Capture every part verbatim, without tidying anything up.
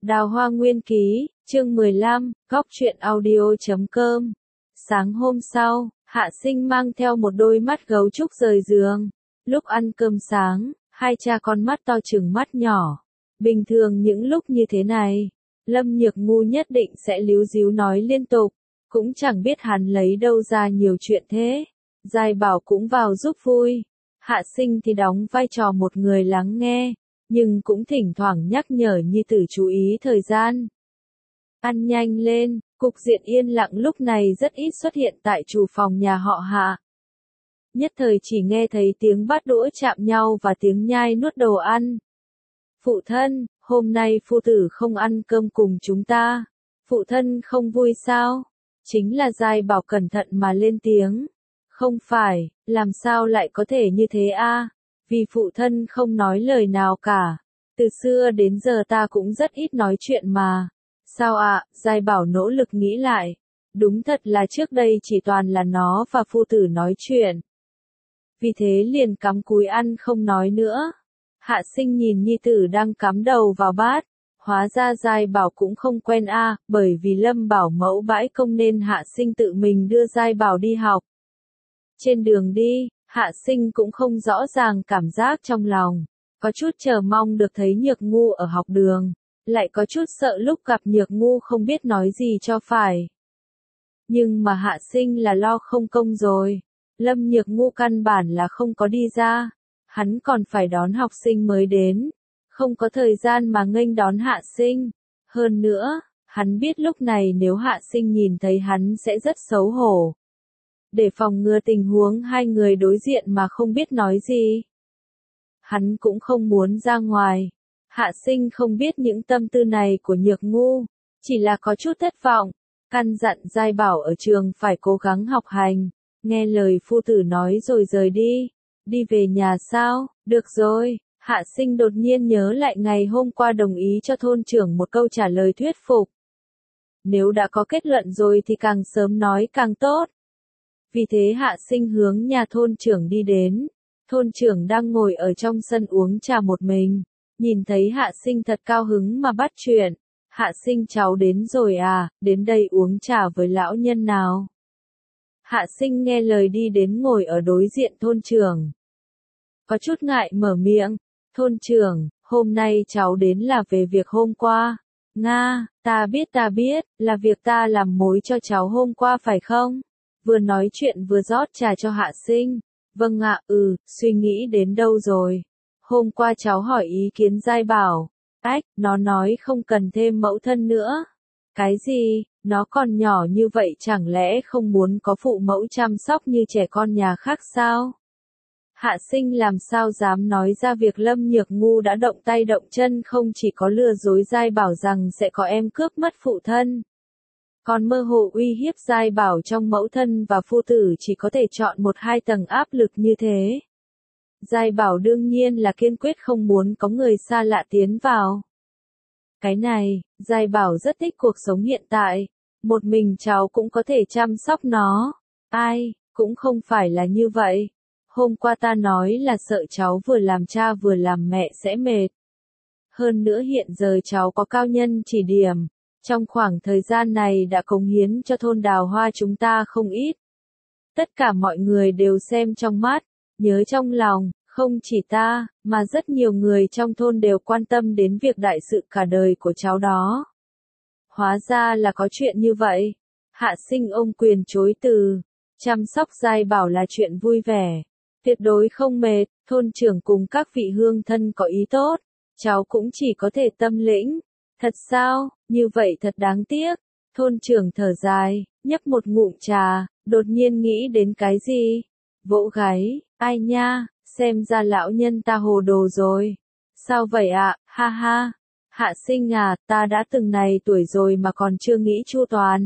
Đào Hoa Nguyên Ký, chương mười lăm, góc truyện audio chấm com. Sáng hôm sau, Hạ Sinh mang theo một đôi mắt gấu trúc rời giường. Lúc ăn cơm sáng, hai cha con mắt to chừng mắt nhỏ. Bình thường những lúc như thế này, Lâm Nhược Ngu nhất định sẽ líu díu nói liên tục. Cũng chẳng biết hắn lấy đâu ra nhiều chuyện thế. Giai Bảo cũng vào giúp vui. Hạ Sinh thì đóng vai trò một người lắng nghe, nhưng cũng thỉnh thoảng nhắc nhở nhi tử chú ý thời gian. Ăn nhanh lên, cục diện yên lặng lúc này rất ít xuất hiện tại chủ phòng nhà họ Hạ. Nhất thời chỉ nghe thấy tiếng bát đũa chạm nhau và tiếng nhai nuốt đồ ăn. Phụ thân, hôm nay phu tử không ăn cơm cùng chúng ta. Phụ thân không vui sao? Chính là Giai Bảo cẩn thận mà lên tiếng. Không phải, làm sao lại có thể như thế a? Vì phụ thân không nói lời nào cả. Từ xưa đến giờ ta cũng rất ít nói chuyện mà. Sao ạ? À? Giai Bảo nỗ lực nghĩ lại. Đúng thật là trước đây chỉ toàn là nó và phu tử nói chuyện. Vì thế liền cắm cúi ăn không nói nữa. Hạ Sinh nhìn nhi tử đang cắm đầu vào bát. Hóa ra Giai Bảo cũng không quen a, à, bởi vì Lâm Bảo Mẫu bãi công nên Hạ Sinh tự mình đưa Giai Bảo đi học. Trên đường đi, Hạ Sinh cũng không rõ ràng cảm giác trong lòng. Có chút chờ mong được thấy Nhược Ngu ở học đường. Lại có chút sợ lúc gặp Nhược Ngu không biết nói gì cho phải. Nhưng mà Hạ Sinh là lo không công rồi. Lâm Nhược Ngu căn bản là không có đi ra. Hắn còn phải đón học sinh mới đến. Không có thời gian mà nghênh đón Hạ Sinh. Hơn nữa, hắn biết lúc này nếu Hạ Sinh nhìn thấy hắn sẽ rất xấu hổ. Để phòng ngừa tình huống hai người đối diện mà không biết nói gì. Hắn cũng không muốn ra ngoài. Hạ Sinh không biết những tâm tư này của Nhược Ngu, chỉ là có chút thất vọng, căn dặn Giai Bảo ở trường phải cố gắng học hành, nghe lời phu tử nói rồi rời đi. Đi về nhà sao? Được rồi. Hạ Sinh đột nhiên nhớ lại ngày hôm qua đồng ý cho thôn trưởng một câu trả lời thuyết phục. Nếu đã có kết luận rồi thì càng sớm nói càng tốt. Vì thế Hạ Sinh hướng nhà thôn trưởng đi đến. Thôn trưởng đang ngồi ở trong sân uống trà một mình. Nhìn thấy Hạ Sinh thật cao hứng mà bắt chuyện. Hạ Sinh cháu đến rồi à, đến đây uống trà với lão nhân nào. Hạ Sinh nghe lời đi đến ngồi ở đối diện thôn trưởng. Có chút ngại mở miệng. Thôn trưởng, hôm nay cháu đến là về việc hôm qua. Nga, ta biết ta biết, là việc ta làm mối cho cháu hôm qua phải không? Vừa nói chuyện vừa rót trà cho Hạ Sinh. Vâng ạ, ừ, suy nghĩ đến đâu rồi? Hôm qua cháu hỏi ý kiến Giai Bảo. Ách, nó nói không cần thêm mẫu thân nữa. Cái gì, nó còn nhỏ như vậy chẳng lẽ không muốn có phụ mẫu chăm sóc như trẻ con nhà khác sao? Hạ Sinh làm sao dám nói ra việc Lâm Nhược Ngu đã động tay động chân không chỉ có lừa dối Giai Bảo rằng sẽ có em cướp mất phụ thân. Còn mơ hồ uy hiếp Giai Bảo trong mẫu thân và phu tử chỉ có thể chọn một hai tầng áp lực như thế. Giai Bảo đương nhiên là kiên quyết không muốn có người xa lạ tiến vào. Cái này, Giai Bảo rất thích cuộc sống hiện tại. Một mình cháu cũng có thể chăm sóc nó. Ai, cũng không phải là như vậy. Hôm qua ta nói là sợ cháu vừa làm cha vừa làm mẹ sẽ mệt. Hơn nữa hiện giờ cháu có cao nhân chỉ điểm. Trong khoảng thời gian này đã cống hiến cho thôn Đào Hoa chúng ta không ít. Tất cả mọi người đều xem trong mắt, nhớ trong lòng, không chỉ ta, mà rất nhiều người trong thôn đều quan tâm đến việc đại sự cả đời của cháu đó. Hóa ra là có chuyện như vậy. Hạ Sinh ôm quyền chối từ. Chăm sóc Giai Bảo là chuyện vui vẻ. Tuyệt đối không mệt, thôn trưởng cùng các vị hương thân có ý tốt. Cháu cũng chỉ có thể tâm lĩnh. Thật sao, như vậy thật đáng tiếc. Thôn trưởng thở dài, nhấp một ngụm trà, đột nhiên nghĩ đến cái gì. Vỗ gáy, ai nha, xem ra lão nhân ta hồ đồ rồi. Sao vậy ạ, à? Ha ha. Hạ Sinh à, ta đã từng này tuổi rồi mà còn chưa nghĩ chu toàn.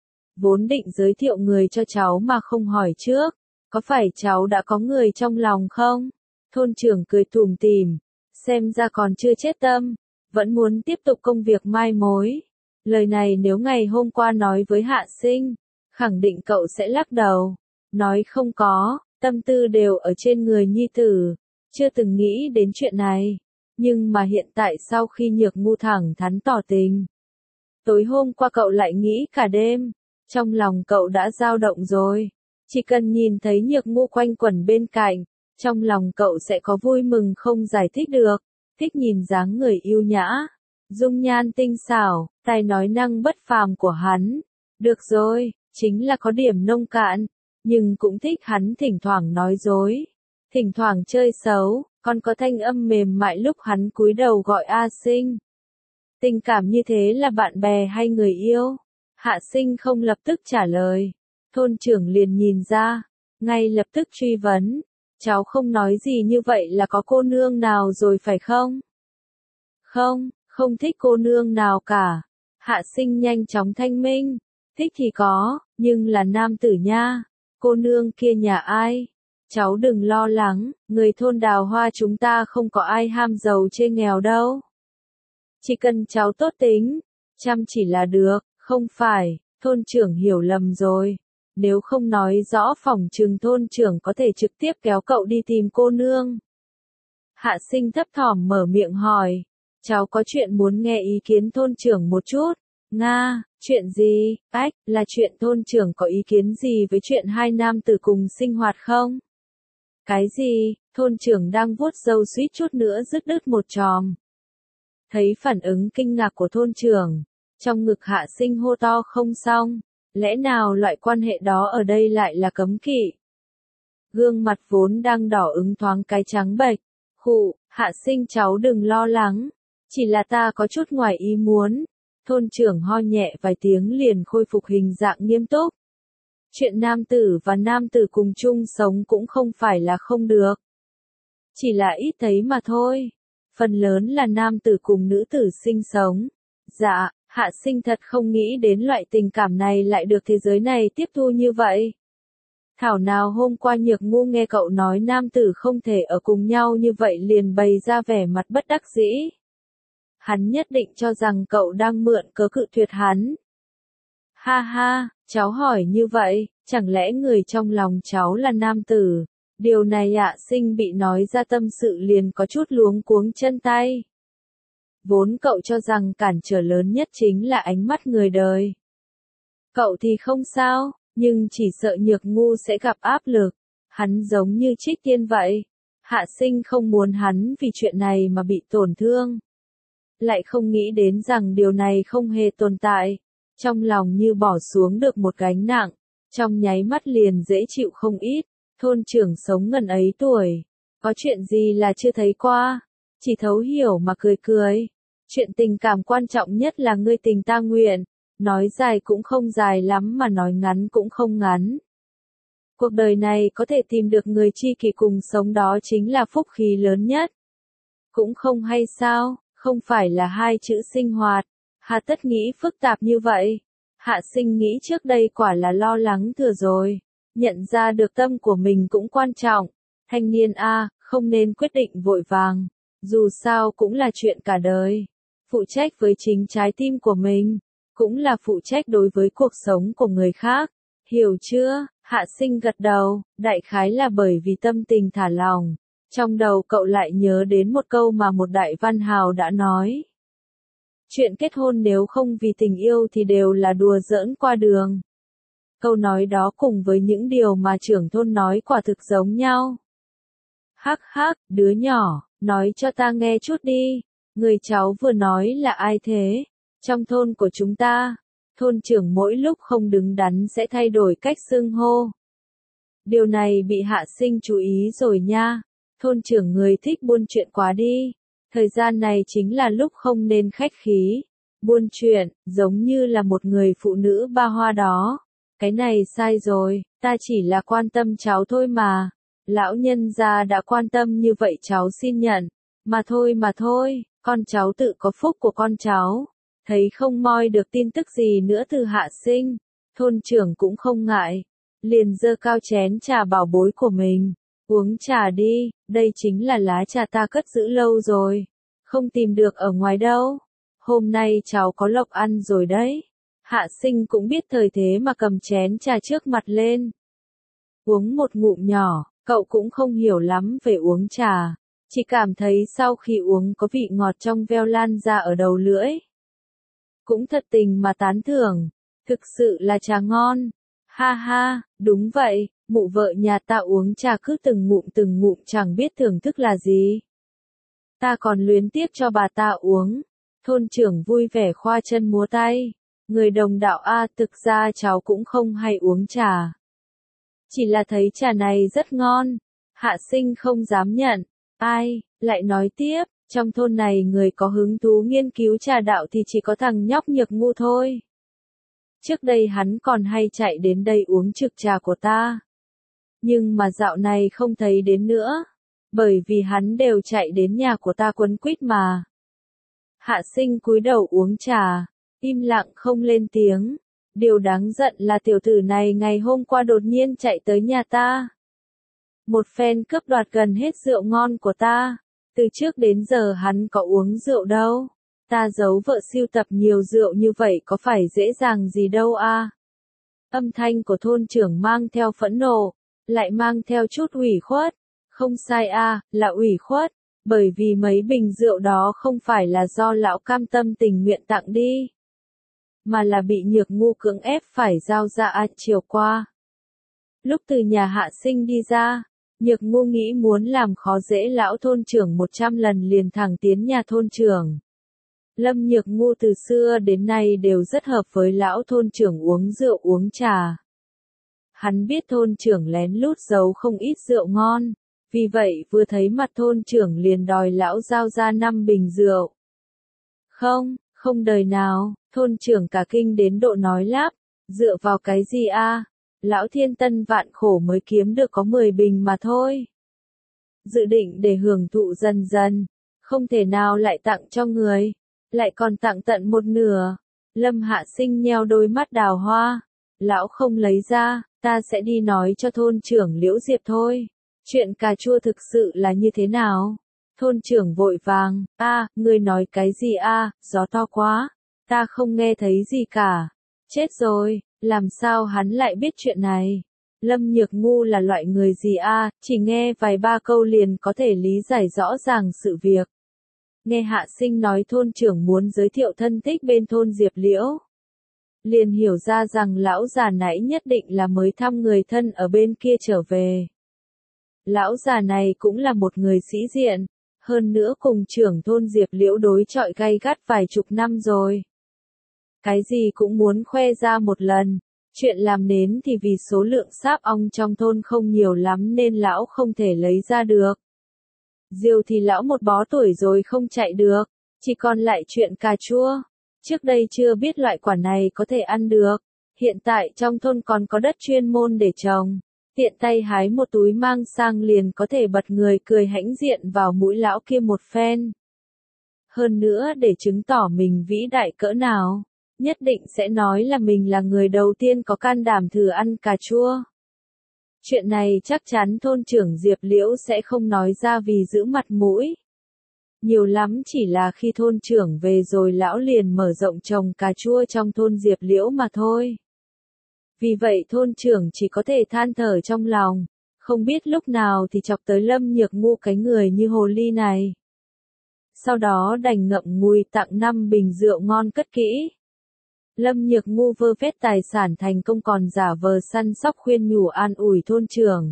Vốn định giới thiệu người cho cháu mà không hỏi trước. Có phải cháu đã có người trong lòng không? Thôn trưởng cười tủm tỉm. Xem ra còn chưa chết tâm. Vẫn muốn tiếp tục công việc mai mối. Lời này nếu ngày hôm qua nói với Hạ Sinh, khẳng định cậu sẽ lắc đầu. Nói không có, tâm tư đều ở trên người nhi tử. Chưa từng nghĩ đến chuyện này. Nhưng mà hiện tại sau khi Nhược Ngu thẳng thắn tỏ tình, tối hôm qua cậu lại nghĩ cả đêm, trong lòng cậu đã dao động rồi. Chỉ cần nhìn thấy Nhược Ngu quanh quẩn bên cạnh, trong lòng cậu sẽ có vui mừng không giải thích được, thích nhìn dáng người yêu nhã, dung nhan tinh xảo, tài nói năng bất phàm của hắn. Được rồi, chính là có điểm nông cạn, nhưng cũng thích hắn thỉnh thoảng nói dối, thỉnh thoảng chơi xấu, còn có thanh âm mềm mại lúc hắn cúi đầu gọi A Sinh. Tình cảm như thế là bạn bè hay người yêu? Hạ Sinh không lập tức trả lời. Thôn trưởng liền nhìn ra, ngay lập tức truy vấn. Cháu không nói gì như vậy là có cô nương nào rồi phải không? Không, không thích cô nương nào cả. Hạ Sinh nhanh chóng thanh minh. Thích thì có, nhưng là nam tử nha. Cô nương kia nhà ai? Cháu đừng lo lắng, người thôn Đào Hoa chúng ta không có ai ham giàu chê nghèo đâu. Chỉ cần cháu tốt tính, chăm chỉ là được, không phải, thôn trưởng hiểu lầm rồi. Nếu không nói rõ phỏng chừng thôn trưởng có thể trực tiếp kéo cậu đi tìm cô nương. Hạ Sinh thấp thỏm mở miệng hỏi, cháu có chuyện muốn nghe ý kiến thôn trưởng một chút. Nga, chuyện gì? Ách, là chuyện thôn trưởng có ý kiến gì với chuyện hai nam tử cùng sinh hoạt không? Cái gì? Thôn trưởng đang vuốt râu suýt chút nữa dứt đứt một chòm. Thấy phản ứng kinh ngạc của thôn trưởng, trong ngực Hạ Sinh hô to không xong, lẽ nào loại quan hệ đó ở đây lại là cấm kỵ? Gương mặt vốn đang đỏ ứng thoáng cái trắng bệch, khụ, Hạ Sinh cháu đừng lo lắng, chỉ là ta có chút ngoài ý muốn. Thôn trưởng ho nhẹ vài tiếng liền khôi phục hình dạng nghiêm túc. Chuyện nam tử và nam tử cùng chung sống cũng không phải là không được. Chỉ là ít thấy mà thôi. Phần lớn là nam tử cùng nữ tử sinh sống. Dạ, Hạ Sinh thật không nghĩ đến loại tình cảm này lại được thế giới này tiếp thu như vậy. Thảo nào hôm qua Nhược Ngu nghe cậu nói nam tử không thể ở cùng nhau như vậy liền bày ra vẻ mặt bất đắc dĩ. Hắn nhất định cho rằng cậu đang mượn cớ cự tuyệt hắn. Ha ha, cháu hỏi như vậy, chẳng lẽ người trong lòng cháu là nam tử? Điều này Hạ Sinh bị nói ra tâm sự liền có chút luống cuống chân tay. Vốn cậu cho rằng cản trở lớn nhất chính là ánh mắt người đời. Cậu thì không sao, nhưng chỉ sợ Nhược Ngu sẽ gặp áp lực. Hắn giống như Trích Tiên vậy. Hạ Sinh không muốn hắn vì chuyện này mà bị tổn thương. Lại không nghĩ đến rằng điều này không hề tồn tại. Trong lòng như bỏ xuống được một gánh nặng. Trong nháy mắt liền dễ chịu không ít. Thôn trưởng sống ngần ấy tuổi. Có chuyện gì là chưa thấy qua. Chỉ thấu hiểu mà cười cười. Chuyện tình cảm quan trọng nhất là ngươi tình ta nguyện. Nói dài cũng không dài lắm mà nói ngắn cũng không ngắn. Cuộc đời này có thể tìm được người tri kỷ cùng sống đó chính là phúc khí lớn nhất. Cũng không hay sao, không phải là hai chữ sinh hoạt. Hà tất nghĩ phức tạp như vậy. Hạ Sinh nghĩ trước đây quả là lo lắng thừa rồi. Nhận ra được tâm của mình cũng quan trọng. Thanh niên A, không nên quyết định vội vàng. Dù sao cũng là chuyện cả đời. Phụ trách với chính trái tim của mình. Cũng là phụ trách đối với cuộc sống của người khác. Hiểu chưa? Hạ Sinh gật đầu, đại khái là bởi vì tâm tình thả lỏng. Trong đầu cậu lại nhớ đến một câu mà một đại văn hào đã nói. Chuyện kết hôn nếu không vì tình yêu thì đều là đùa giỡn qua đường. Câu nói đó cùng với những điều mà trưởng thôn nói quả thực giống nhau. Hắc hắc, đứa nhỏ, nói cho ta nghe chút đi. Người cháu vừa nói là ai thế? Trong thôn của chúng ta, thôn trưởng mỗi lúc không đứng đắn sẽ thay đổi cách xưng hô. Điều này bị Hạ Sinh chú ý rồi nha. Thôn trưởng người thích buôn chuyện quá đi. Thời gian này chính là lúc không nên khách khí. Buôn chuyện, giống như là một người phụ nữ ba hoa đó. Cái này sai rồi, ta chỉ là quan tâm cháu thôi mà. Lão nhân gia đã quan tâm như vậy cháu xin nhận. Mà thôi mà thôi, con cháu tự có phúc của con cháu. Thấy không moi được tin tức gì nữa từ Hạ Sinh. Thôn trưởng cũng không ngại. Liền giơ cao chén trà bảo bối của mình. Uống trà đi, đây chính là lá trà ta cất giữ lâu rồi. Không tìm được ở ngoài đâu. Hôm nay cháu có lộc ăn rồi đấy. Hạ Sinh cũng biết thời thế mà cầm chén trà trước mặt lên. Uống một ngụm nhỏ, cậu cũng không hiểu lắm về uống trà. Chỉ cảm thấy sau khi uống có vị ngọt trong veo lan ra ở đầu lưỡi. Cũng thật tình mà tán thưởng, thực sự là trà ngon. Ha ha, đúng vậy, mụ vợ nhà ta uống trà cứ từng ngụm từng ngụm chẳng biết thưởng thức là gì. Ta còn luyến tiếc cho bà ta uống. Thôn trưởng vui vẻ khoa chân múa tay. Người đồng đạo a, thực ra cháu cũng không hay uống trà. Chỉ là thấy trà này rất ngon. Hạ sinh không dám nhận. Ai, lại nói tiếp, trong thôn này người có hứng thú nghiên cứu trà đạo thì chỉ có thằng nhóc Nhược Ngu thôi. Trước đây hắn còn hay chạy đến đây uống trực trà của ta. Nhưng mà dạo này không thấy đến nữa. Bởi vì hắn đều chạy đến nhà của ta quấn quýt mà. Hạ sinh cúi đầu uống trà, im lặng không lên tiếng. Điều đáng giận là tiểu tử này ngày hôm qua đột nhiên chạy tới nhà ta. Một phen cướp đoạt gần hết rượu ngon của ta. Từ trước đến giờ hắn có uống rượu đâu. Ta giấu vợ sưu tập nhiều rượu như vậy có phải dễ dàng gì đâu a. Âm thanh của thôn trưởng mang theo phẫn nộ, lại mang theo chút ủy khuất. Không sai a, là ủy khuất, bởi vì mấy bình rượu đó không phải là do lão cam tâm tình nguyện tặng đi, mà là bị Nhược Ngu cưỡng ép phải giao ra a chiều qua. Lúc từ nhà Hạ sinh đi ra, Nhược Ngu nghĩ muốn làm khó dễ lão thôn trưởng một trăm lần liền thẳng tiến nhà thôn trưởng. Lâm Nhược Ngu từ xưa đến nay đều rất hợp với lão thôn trưởng uống rượu uống trà. Hắn biết thôn trưởng lén lút giấu không ít rượu ngon, vì vậy vừa thấy mặt thôn trưởng liền đòi lão giao ra năm bình rượu. Không, không đời nào, thôn trưởng cả kinh đến độ nói lắp, dựa vào cái gì a? Lão thiên tân vạn khổ mới kiếm được có mười bình mà thôi. Dự định để hưởng thụ dần dần, không thể nào lại tặng cho người, lại còn tặng tận một nửa. Lâm Hạ Sinh nheo đôi mắt đào hoa, lão không lấy ra, ta sẽ đi nói cho thôn trưởng Liễu Diệp thôi. Chuyện cà chua thực sự là như thế nào? Thôn trưởng vội vàng, a, ngươi nói cái gì a, gió to quá, ta không nghe thấy gì cả. Chết rồi, làm sao hắn lại biết chuyện này? Lâm Nhược Ngu là loại người gì a, chỉ nghe vài ba câu liền có thể lý giải rõ ràng sự việc. Nghe Hạ Sinh nói thôn trưởng muốn giới thiệu thân thích bên thôn Diệp Liễu. Liền hiểu ra rằng lão già nãy nhất định là mới thăm người thân ở bên kia trở về. Lão già này cũng là một người sĩ diện, hơn nữa cùng trưởng thôn Diệp Liễu đối chọi gay gắt vài chục năm rồi. Cái gì cũng muốn khoe ra một lần, chuyện làm nến thì vì số lượng sáp ong trong thôn không nhiều lắm nên lão không thể lấy ra được. Diều thì lão một bó tuổi rồi không chạy được, chỉ còn lại chuyện cà chua. Trước đây chưa biết loại quả này có thể ăn được, hiện tại trong thôn còn có đất chuyên môn để trồng. Tiện tay hái một túi mang sang liền có thể bật người cười hãnh diện vào mũi lão kia một phen. Hơn nữa để chứng tỏ mình vĩ đại cỡ nào, nhất định sẽ nói là mình là người đầu tiên có can đảm thử ăn cà chua. Chuyện này chắc chắn thôn trưởng Diệp Liễu sẽ không nói ra vì giữ mặt mũi. Nhiều lắm chỉ là khi thôn trưởng về rồi lão liền mở rộng trồng cà chua trong thôn Diệp Liễu mà thôi. Vì vậy thôn trưởng chỉ có thể than thở trong lòng, không biết lúc nào thì chọc tới Lâm Nhược Ngu cái người như hồ ly này. Sau đó đành ngậm ngùi tặng năm bình rượu ngon cất kỹ. Lâm Nhược Ngu vơ vét tài sản thành công còn giả vờ săn sóc khuyên nhủ an ủi thôn trưởng.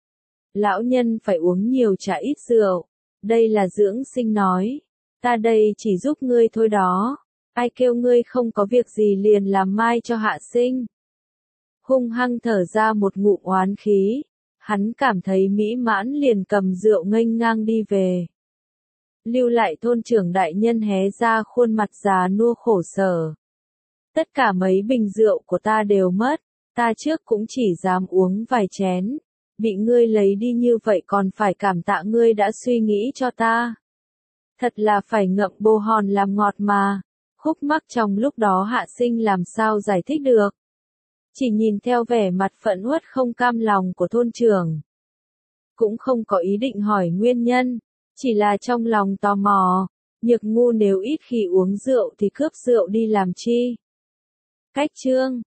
Lão nhân phải uống nhiều trà ít rượu, đây là dưỡng sinh nói, ta đây chỉ giúp ngươi thôi đó, ai kêu ngươi không có việc gì liền làm mai cho Hạ Sinh. Hung hăng thở ra một ngụm oán khí, hắn cảm thấy mỹ mãn liền cầm rượu nghênh ngang đi về. Lưu lại thôn trưởng đại nhân hé ra khuôn mặt già nua khổ sở. Tất cả mấy bình rượu của ta đều mất, ta trước cũng chỉ dám uống vài chén, bị ngươi lấy đi như vậy còn phải cảm tạ ngươi đã suy nghĩ cho ta. Thật là phải ngậm bồ hòn làm ngọt mà. Khúc mắc trong lúc đó Hạ Sinh làm sao giải thích được. Chỉ nhìn theo vẻ mặt phẫn uất không cam lòng của thôn trưởng. Cũng không có ý định hỏi nguyên nhân, chỉ là trong lòng tò mò, Nhược Ngu nếu ít khi uống rượu thì cướp rượu đi làm chi. Cách chương